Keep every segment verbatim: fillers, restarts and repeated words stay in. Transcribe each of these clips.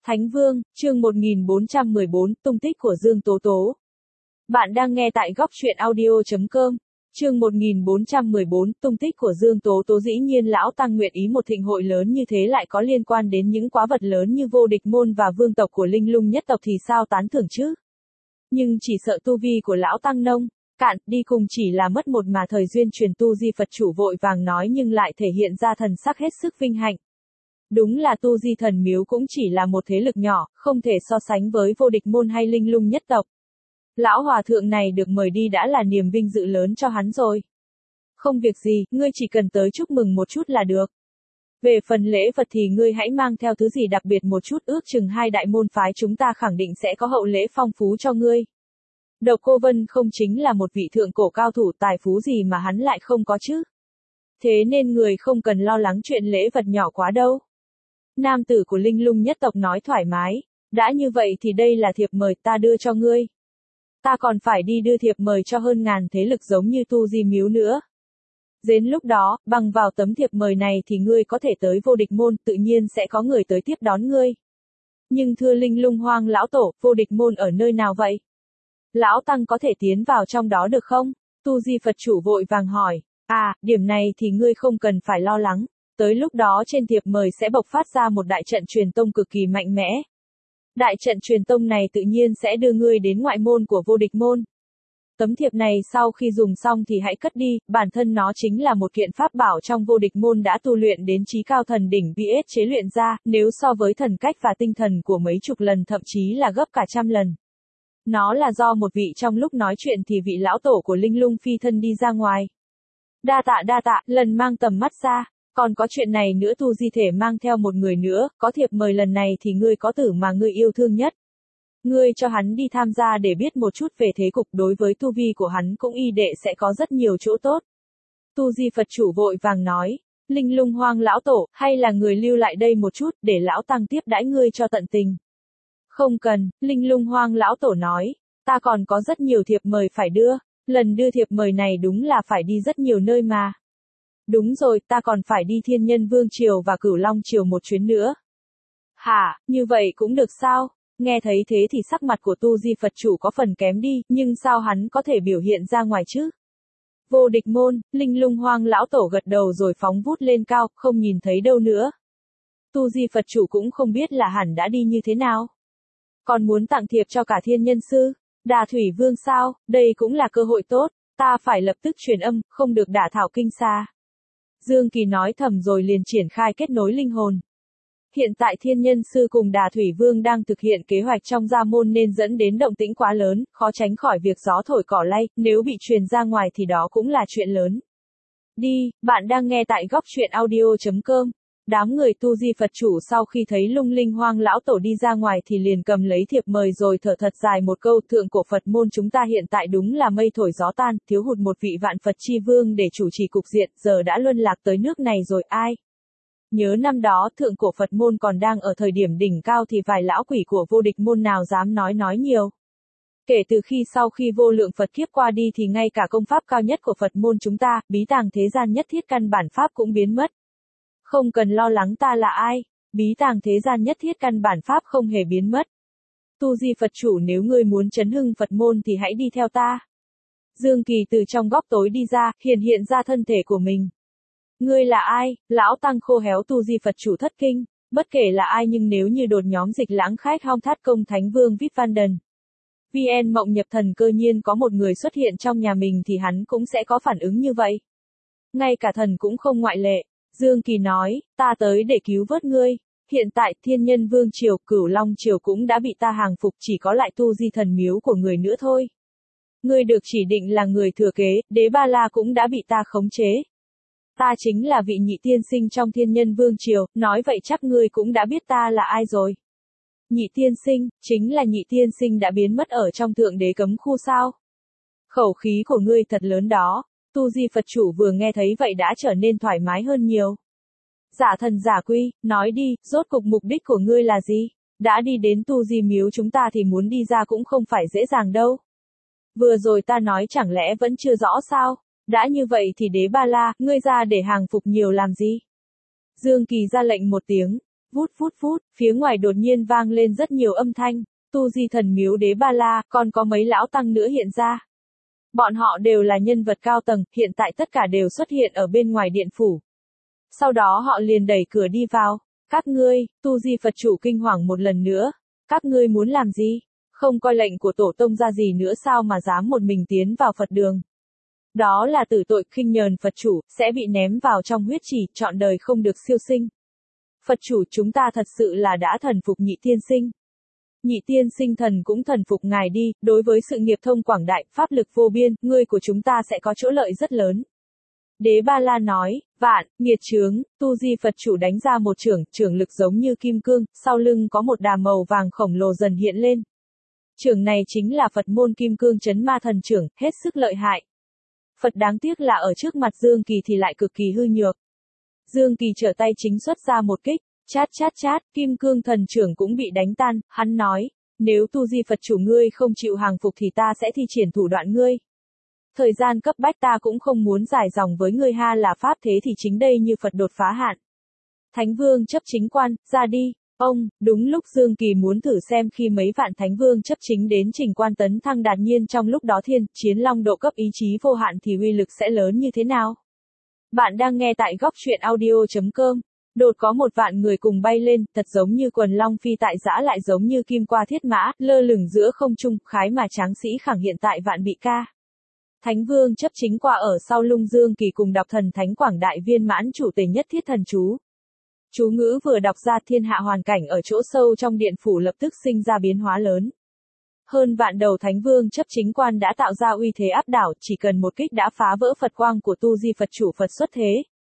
Thánh Vương, chương một nghìn bốn trăm mười bốn, tung tích của Dương Tố Tố. Bạn đang nghe tại góc truyện audio chấm com. Chương một nghìn bốn trăm mười bốn, tung tích của Dương Tố Tố. Dĩ nhiên lão tăng nguyện ý một thịnh hội lớn như thế lại có liên quan đến những quá vật lớn như vô địch môn và vương tộc của linh lung nhất tộc thì sao tán thưởng chứ? Nhưng chỉ sợ tu vi của lão tăng nông cạn đi cùng chỉ là mất một mà thời duyên truyền. Tu Di Phật chủ vội vàng nói nhưng lại thể hiện ra thần sắc hết sức vinh hạnh. Đúng là Tu Di thần miếu cũng chỉ là một thế lực nhỏ, không thể so sánh với vô địch môn hay linh lung nhất tộc. Lão hòa thượng này được mời đi đã là niềm vinh dự lớn cho hắn rồi. Không việc gì, ngươi chỉ cần tới chúc mừng một chút là được. Về phần lễ vật thì ngươi hãy mang theo thứ gì đặc biệt một chút, ước chừng hai đại môn phái chúng ta khẳng định sẽ có hậu lễ phong phú cho ngươi. Độc Cô Vân không chính là một vị thượng cổ cao thủ, tài phú gì mà hắn lại không có chứ. Thế nên người không cần lo lắng chuyện lễ vật nhỏ quá đâu. Nam tử của linh lung nhất tộc nói thoải mái, đã như vậy thì đây là thiệp mời ta đưa cho ngươi. Ta còn phải đi đưa thiệp mời cho hơn ngàn thế lực giống như Tu Di miếu nữa. Đến lúc đó, bằng vào tấm thiệp mời này thì ngươi có thể tới vô địch môn, tự nhiên sẽ có người tới tiếp đón ngươi. Nhưng thưa linh lung hoang lão tổ, vô địch môn ở nơi nào vậy? Lão tăng có thể tiến vào trong đó được không? Tu Di Phật chủ vội vàng hỏi. À, điểm này thì ngươi không cần phải lo lắng. Tới lúc đó trên thiệp mời sẽ bộc phát ra một đại trận truyền tông cực kỳ mạnh mẽ. Đại trận truyền tông này tự nhiên sẽ đưa ngươi đến ngoại môn của vô địch môn. Tấm thiệp này sau khi dùng xong thì hãy cất đi, bản thân nó chính là một kiện pháp bảo trong vô địch môn đã tu luyện đến chí cao thần đỉnh vê ét chế luyện ra, nếu so với thần cách và tinh thần của mấy chục lần thậm chí là gấp cả trăm lần. Nó là do một vị trong lúc nói chuyện thì vị lão tổ của linh lung phi thân đi ra ngoài. Đa tạ đa tạ, lần mang tầm mắt ra. Còn có chuyện này nữa, Tu Di thể mang theo một người nữa, có thiệp mời lần này thì ngươi có tử mà ngươi yêu thương nhất. Ngươi cho hắn đi tham gia để biết một chút về thế cục, đối với tu vi của hắn cũng y đệ sẽ có rất nhiều chỗ tốt. Tu Di Phật chủ vội vàng nói, linh lung hoang lão tổ, hay là người lưu lại đây một chút, để lão tăng tiếp đãi ngươi cho tận tình. Không cần, linh lung hoang lão tổ nói, ta còn có rất nhiều thiệp mời phải đưa, lần đưa thiệp mời này đúng là phải đi rất nhiều nơi mà. Đúng rồi, ta còn phải đi Thiên Nhân Vương Triều và Cửu Long Triều một chuyến nữa. Hả, như vậy cũng được sao? Nghe thấy thế thì sắc mặt của Tu Di Phật chủ có phần kém đi, nhưng sao hắn có thể biểu hiện ra ngoài chứ? Vô địch môn, linh lung hoang lão tổ gật đầu rồi phóng vút lên cao, không nhìn thấy đâu nữa. Tu Di Phật chủ cũng không biết là hẳn đã đi như thế nào. Còn muốn tặng thiệp cho cả Thiên Nhân Sư, Đà Thủy Vương sao? Đây cũng là cơ hội tốt, ta phải lập tức truyền âm, không được đả thảo kinh xa. Dương Kỳ nói thầm rồi liền triển khai kết nối linh hồn. Hiện tại Thiên Nhân Sư cùng Đà Thủy Vương đang thực hiện kế hoạch trong gia môn nên dẫn đến động tĩnh quá lớn, khó tránh khỏi việc gió thổi cỏ lay, nếu bị truyền ra ngoài thì đó cũng là chuyện lớn. Đi, bạn đang nghe tại góc truyện audio chấm com. Đám người Tu Di Phật chủ sau khi thấy lung linh hoang lão tổ đi ra ngoài thì liền cầm lấy thiệp mời rồi thở thật dài một câu, thượng cổ Phật môn chúng ta hiện tại đúng là mây thổi gió tan, thiếu hụt một vị vạn Phật chi vương để chủ trì cục diện, giờ đã luân lạc tới nước này rồi ai. Nhớ năm đó thượng cổ Phật môn còn đang ở thời điểm đỉnh cao thì vài lão quỷ của vô địch môn nào dám nói nói nhiều. Kể từ khi sau khi vô lượng Phật kiếp qua đi thì ngay cả công pháp cao nhất của Phật môn chúng ta, bí tàng thế gian nhất thiết căn bản pháp cũng biến mất. Không cần lo lắng ta là ai, bí tàng thế gian nhất thiết căn bản pháp không hề biến mất. Tu Di Phật chủ, nếu ngươi muốn chấn hưng Phật môn thì hãy đi theo ta. Dương Kỳ từ trong góc tối đi ra, hiện hiện ra thân thể của mình. Ngươi là ai? Lão tăng khô héo. Tu Di Phật chủ thất kinh, bất kể là ai nhưng nếu như đột nhóm dịch lãng khách hong thát công Thánh Vương Vít Van Đần, vê en Mộng Nhập Thần cơ nhiên có một người xuất hiện trong nhà mình thì hắn cũng sẽ có phản ứng như vậy. Ngay cả thần cũng không ngoại lệ. Dương Kỳ nói, ta tới để cứu vớt ngươi. Hiện tại Thiên Nhân Vương Triều, Cửu Long Triều cũng đã bị ta hàng phục, chỉ có lại Tu Di thần miếu của người nữa thôi. Ngươi được chỉ định là người thừa kế, Đế Ba La cũng đã bị ta khống chế. Ta chính là vị nhị tiên sinh trong Thiên Nhân Vương Triều, nói vậy chắc ngươi cũng đã biết ta là ai rồi. Nhị tiên sinh, chính là nhị tiên sinh đã biến mất ở trong thượng đế cấm khu sao? Khẩu khí của ngươi thật lớn đó. Tu Di Phật chủ vừa nghe thấy vậy đã trở nên thoải mái hơn nhiều. Giả thần giả quy, nói đi, rốt cục mục đích của ngươi là gì? Đã đi đến Tu Di miếu chúng ta thì muốn đi ra cũng không phải dễ dàng đâu. Vừa rồi ta nói chẳng lẽ vẫn chưa rõ sao? Đã như vậy thì Đế Ba La, ngươi ra để hàng phục nhiều làm gì? Dương Kỳ ra lệnh một tiếng, Vút vút vút, phía ngoài đột nhiên vang lên rất nhiều âm thanh, tu di thần miếu Đế Ba La, còn có mấy lão tăng nữa hiện ra. Bọn họ đều là nhân vật cao tầng, hiện tại tất cả đều xuất hiện ở bên ngoài điện phủ. Sau đó họ liền đẩy cửa đi vào. Các ngươi, tu di Phật chủ kinh hoàng một lần nữa. Các ngươi muốn làm gì? Không coi lệnh của tổ tông ra gì nữa sao mà dám một mình tiến vào Phật đường? Đó là tử tội, khinh nhờn Phật chủ, sẽ bị ném vào trong huyết chỉ, trọn đời không được siêu sinh. Phật chủ, chúng ta thật sự là đã thần phục nhị tiên sinh. Nhị tiên sinh thần cũng thần phục ngài đi, đối với sự nghiệp thông quảng đại, pháp lực vô biên, ngươi của chúng ta sẽ có chỗ lợi rất lớn. Đế Ba La nói, vạn, nghiệt chướng, tu di Phật chủ đánh ra một chưởng, chưởng lực giống như kim cương, sau lưng có một đà màu vàng khổng lồ dần hiện lên. Chưởng này chính là Phật môn kim cương chấn ma thần chưởng, hết sức lợi hại. Phật đáng tiếc là ở trước mặt Dương Kỳ thì lại cực kỳ hư nhược. Dương Kỳ trở tay chính xuất ra một kích, chát chát chát, kim cương thần chưởng cũng bị đánh tan, hắn nói, nếu tu di Phật chủ ngươi không chịu hàng phục thì ta sẽ thi triển thủ đoạn ngươi. Thời gian cấp bách ta cũng không muốn dài dòng với ngươi ha, là pháp thế thì chính đây như Phật đột phá hạn. Thánh vương chấp chính quan, ra đi. Ông, đúng lúc Dương Kỳ muốn thử xem khi mấy vạn thánh vương chấp chính đến trình quan tấn thăng đột nhiên trong lúc đó thiên, chiến long độ cấp ý chí vô hạn thì uy lực sẽ lớn như thế nào? Bạn đang nghe tại góc truyện audio chấm com. Đột có một vạn người cùng bay lên, thật giống như quần long phi tại giã lại giống như kim qua thiết mã, lơ lửng giữa không trung, khái mà tráng sĩ khẳng hiện tại vạn bị ca. Thánh vương chấp chính qua ở sau lưng Dương Kỳ cùng đọc thần thánh quảng đại viên mãn chủ tề nhất thiết thần chú. Chú ngữ vừa đọc ra, thiên hạ hoàn cảnh ở chỗ sâu trong điện phủ lập tức sinh ra biến hóa lớn. Hơn vạn đầu thánh vương chấp chính quan đã tạo ra uy thế áp đảo, chỉ cần một kích đã phá vỡ Phật quang của tu di Phật chủ Phật xuất thế.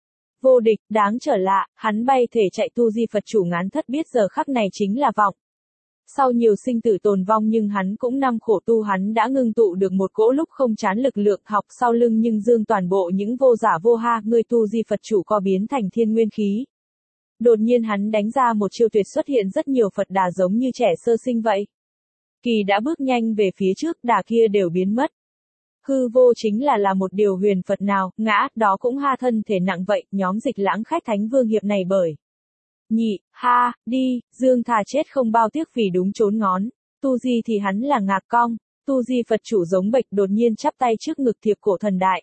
Vô địch, đáng trở lạ, hắn bay thể chạy tu di Phật chủ ngán thất biết giờ khắc này chính là vọng. Sau nhiều sinh tử tồn vong nhưng hắn cũng năm khổ tu, hắn đã ngưng tụ được một cỗ lúc không chán lực lượng học sau lưng nhưng dương toàn bộ những vô giả vô ha, người tu di Phật chủ co biến thành thiên nguyên khí. Đột nhiên hắn đánh ra một chiêu tuyệt, xuất hiện rất nhiều Phật đà giống như trẻ sơ sinh vậy. Kỳ đã bước nhanh về phía trước, đà kia đều biến mất. Hư vô chính là là một điều huyền Phật nào, ngã, đó cũng ha thân thể nặng vậy, nhóm Dịch Lãng khách thánh vương hiệp này bởi. Nhị, ha, đi, Dương thà chết không bao tiếc vì đúng chốn ngón, tu di thì hắn là ngạc cong, tu di Phật chủ giống bệch đột nhiên chắp tay trước ngực thiệp cổ thần đại.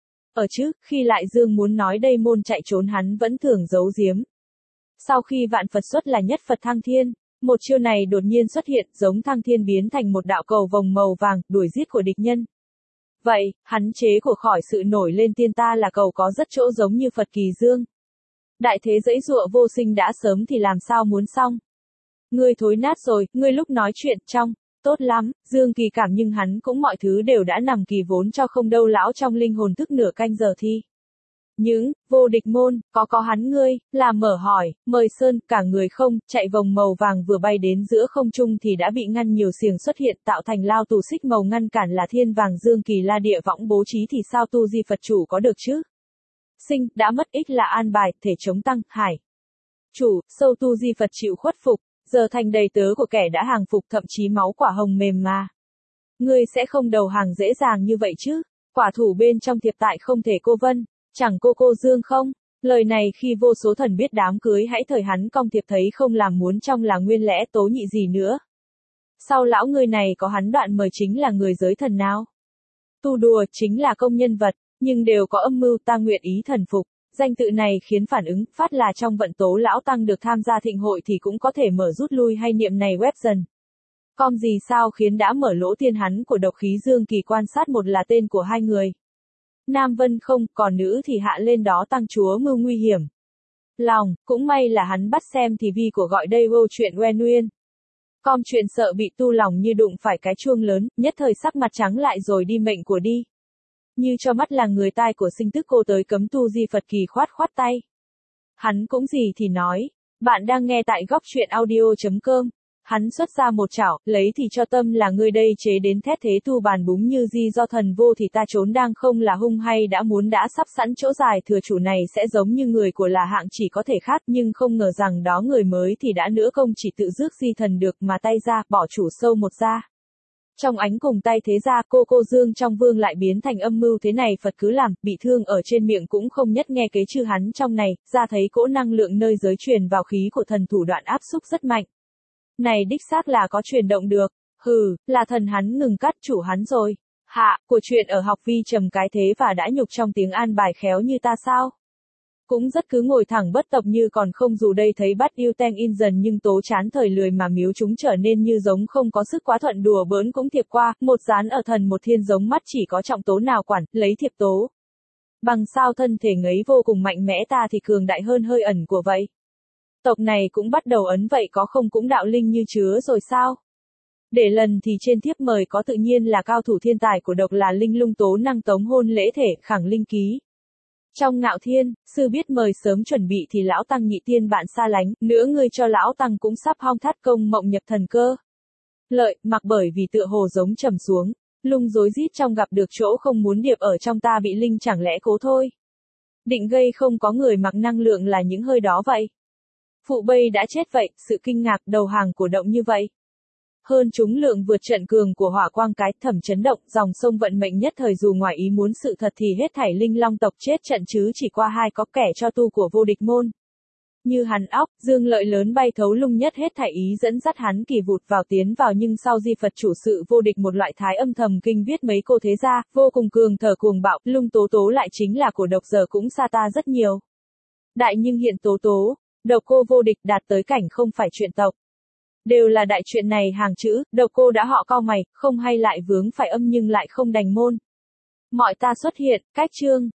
Ở trước, khi lại Dương muốn nói đây môn chạy trốn hắn vẫn thường giấu giếm. Sau khi vạn Phật xuất là nhất Phật thăng thiên, một chiêu này đột nhiên xuất hiện giống thăng thiên biến thành một đạo cầu vồng màu vàng, đuổi giết của địch nhân. Vậy, hắn chế của khỏi sự nổi lên tiên ta là cầu có rất chỗ giống như Phật kỳ dương. Đại thế dãy dụa vô sinh đã sớm thì làm sao muốn xong. Ngươi thối nát rồi, ngươi lúc nói chuyện trong, tốt lắm, Dương Kỳ cảm nhưng hắn cũng mọi thứ đều đã nằm kỳ vốn cho không đâu lão trong linh hồn thức nửa canh giờ thi. Những, vô địch môn, có có hắn ngươi, là mở hỏi, mời Sơn, cả người không, chạy vòng màu vàng vừa bay đến giữa không trung thì đã bị ngăn nhiều xiềng xuất hiện tạo thành lao tù xích màu ngăn cản là thiên vàng Dương Kỳ la địa võng bố trí thì sao tu di Phật chủ có được chứ? Sinh, đã mất ích là an bài, thể chống tăng, hải. Chủ, sâu tu di Phật chịu khuất phục, giờ thành đầy tớ của kẻ đã hàng phục thậm chí máu quả hồng mềm mà. Ngươi sẽ không đầu hàng dễ dàng như vậy chứ, quả thủ bên trong thiệp tại không thể cô vân. Chẳng cô cô Dương không? Lời này khi vô số thần biết đám cưới hãy thời hắn cong thiệp thấy không làm muốn trong là nguyên lẽ tố nhị gì nữa. Sau lão người này có hắn đoạn mời chính là người giới thần nào? Tu đùa chính là công nhân vật, nhưng đều có âm mưu ta nguyện ý thần phục. Danh tự này khiến phản ứng phát là trong vận tố lão tăng được tham gia thịnh hội thì cũng có thể mở rút lui hay niệm này web dần. Com gì sao khiến đã mở lỗ tiên hắn của độc khí Dương Kỳ quan sát một là tên của hai người. Nam Vân không, còn nữ thì hạ lên đó tăng chúa mưu nguy hiểm. Lòng, cũng may là hắn bắt xem thì vi của gọi đây vô chuyện oen uyên. Com chuyện sợ bị tu lòng như đụng phải cái chuông lớn, nhất thời sắc mặt trắng lại rồi đi mệnh của đi. Như cho mắt là người tai của sinh tức cô tới cấm tu di Phật kỳ khoát khoát tay. Hắn cũng gì thì nói, bạn đang nghe tại góc truyện audio chấm com. Hắn xuất ra một chảo, lấy thì cho tâm là ngươi đây chế đến thét thế tu bàn búng như di do thần vô thì ta trốn đang không là hung hay đã muốn đã sắp sẵn chỗ dài thừa chủ này sẽ giống như người của là hạng chỉ có thể khác nhưng không ngờ rằng đó người mới thì đã nữa không chỉ tự rước di thần được mà tay ra bỏ chủ sâu một ra. Trong ánh cùng tay thế ra, cô cô Dương trong vương lại biến thành âm mưu thế này Phật cứ làm, bị thương ở trên miệng cũng không nhất nghe kế chư hắn trong này, ra thấy cỗ năng lượng nơi giới truyền vào khí của thần thủ đoạn áp xúc rất mạnh. Này đích xác là có truyền động được, hừ, là thần hắn ngừng cắt chủ hắn rồi. Hạ, của chuyện ở học vi trầm cái thế và đã nhục trong tiếng an bài khéo như ta sao? Cũng rất cứ ngồi thẳng bất tập như còn không dù đây thấy bắt yêu teng in dần nhưng tố chán thời lười mà miếu chúng trở nên như giống không có sức quá thuận đùa bỡn cũng thiệp qua, một dán ở thần một thiên giống mắt chỉ có trọng tố nào quản, lấy thiệp tố. Bằng sao thân thể ngấy vô cùng mạnh mẽ ta thì cường đại hơn hơi ẩn của vậy. Tộc này cũng bắt đầu ấn vậy có không cũng đạo linh như chứa rồi sao? Để lần thì trên thiếp mời có tự nhiên là cao thủ thiên tài của độc là linh lung tố năng tống hôn lễ thể khẳng linh ký. Trong ngạo thiên, sư biết mời sớm chuẩn bị thì lão tăng nhị tiên bạn xa lánh, nữa ngươi cho lão tăng cũng sắp hong thắt công mộng nhập thần cơ. Lợi, mặc bởi vì tựa hồ giống trầm xuống, lung rối rít trong gặp được chỗ không muốn điệp ở trong ta bị linh chẳng lẽ cố thôi. Định gây không có người mặc năng lượng là những hơi đó vậy. Phụ bây đã chết vậy, sự kinh ngạc đầu hàng của động như vậy. Hơn chúng lượng vượt trận cường của hỏa quang cái thẩm chấn động, dòng sông vận mệnh nhất thời dù ngoài ý muốn sự thật thì hết thảy linh long tộc chết trận chứ chỉ qua hai có kẻ cho tu của vô địch môn. Như hắn óc, dương lợi lớn bay thấu lung nhất hết thảy ý dẫn dắt hắn kỳ vụt vào tiến vào nhưng sau di Phật chủ sự vô địch một loại thái âm thầm kinh viết mấy cô thế ra, vô cùng cường thở cuồng bạo, lung tố tố lại chính là của độc giờ cũng xa ta rất nhiều. Đại nhưng hiện tố tố, độc cô vô địch đạt tới cảnh không phải chuyện tộc. Đều là đại chuyện này hàng chữ, độc cô đã họ cau mày, không hay lại vướng phải âm nhưng lại không đành môn. Mọi ta xuất hiện, cách chương.